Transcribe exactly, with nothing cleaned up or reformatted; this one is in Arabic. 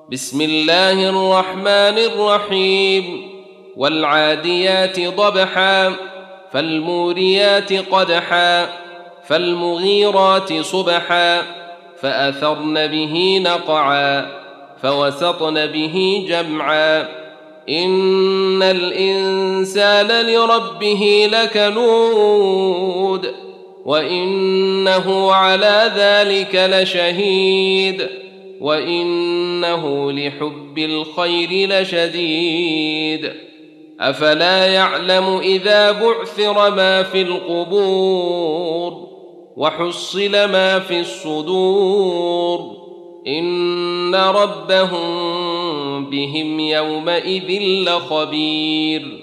بسم الله الرحمن الرحيم والعاديات ضبحا فالموريات قدحا فالمغيرات صبحا فأثرن به نقعا فوسطن به جمعا إن الإنسان لربه لكنود وإنه على ذلك لشهيد وإنه لحب الخير لشديد أفلا يعلم إذا بعثر ما في القبور وحصل ما في الصدور إن ربهم بهم يومئذ لخبير.